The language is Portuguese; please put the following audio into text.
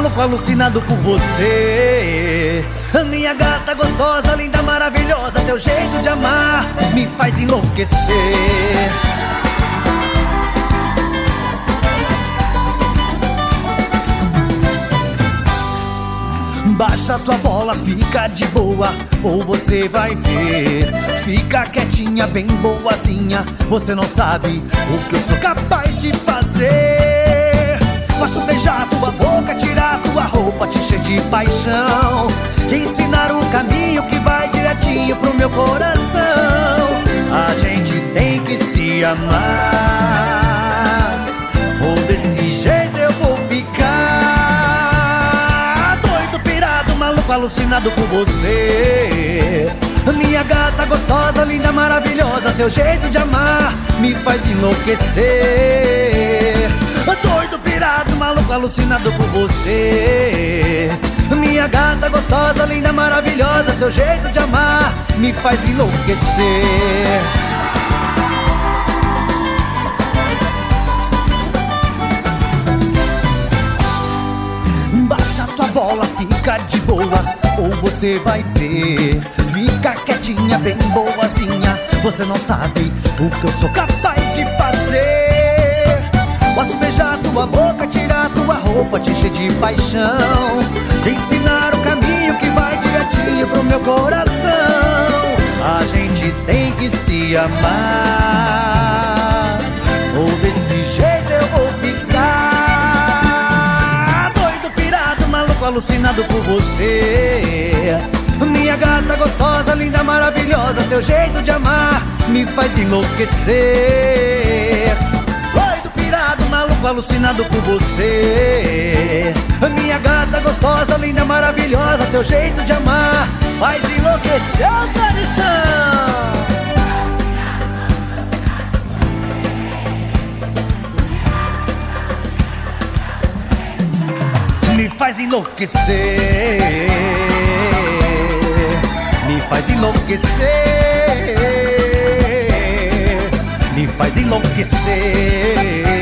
maluco, alucinado por você. Minha gata gostosa, linda, maravilhosa, teu jeito de amar me faz enlouquecer. Baixa tua bola, fica de boa, ou você vai ver. Fica quietinha, bem boazinha, você não sabe o que eu sou capaz de fazer. Posso beijar tua boca, tirar tua roupa, te encher de paixão, te ensinar o caminho que vai direitinho pro meu coração. A gente tem que se amar, ou desse jeito eu vou ficar doido, pirado, maluco, alucinado por você. Minha gata gostosa, linda, maravilhosa, teu jeito de amar me faz enlouquecer. Doido, pirado, maluco, alucinado por você. Minha gata gostosa, linda, maravilhosa, teu jeito de amar me faz enlouquecer. Baixa tua bola, fica de boa, ou você vai ver. Fica quietinha, bem boazinha, você não sabe o que eu sou capaz de fazer. Posso beijar tua boca, tirar tua roupa, te encher de paixão, te ensinar o caminho que vai direitinho pro meu coração. A gente tem que se amar, ou desse jeito eu vou ficar doido, pirado, maluco, alucinado por você. Minha gata gostosa, linda, maravilhosa, teu jeito de amar me faz enlouquecer. Doido, pirado, maluco, alucinado por você. Minha gata gostosa, linda, maravilhosa, teu jeito de amar faz enlouquecer, tradição. Me faz enlouquecer, me faz enlouquecer, me faz enlouquecer.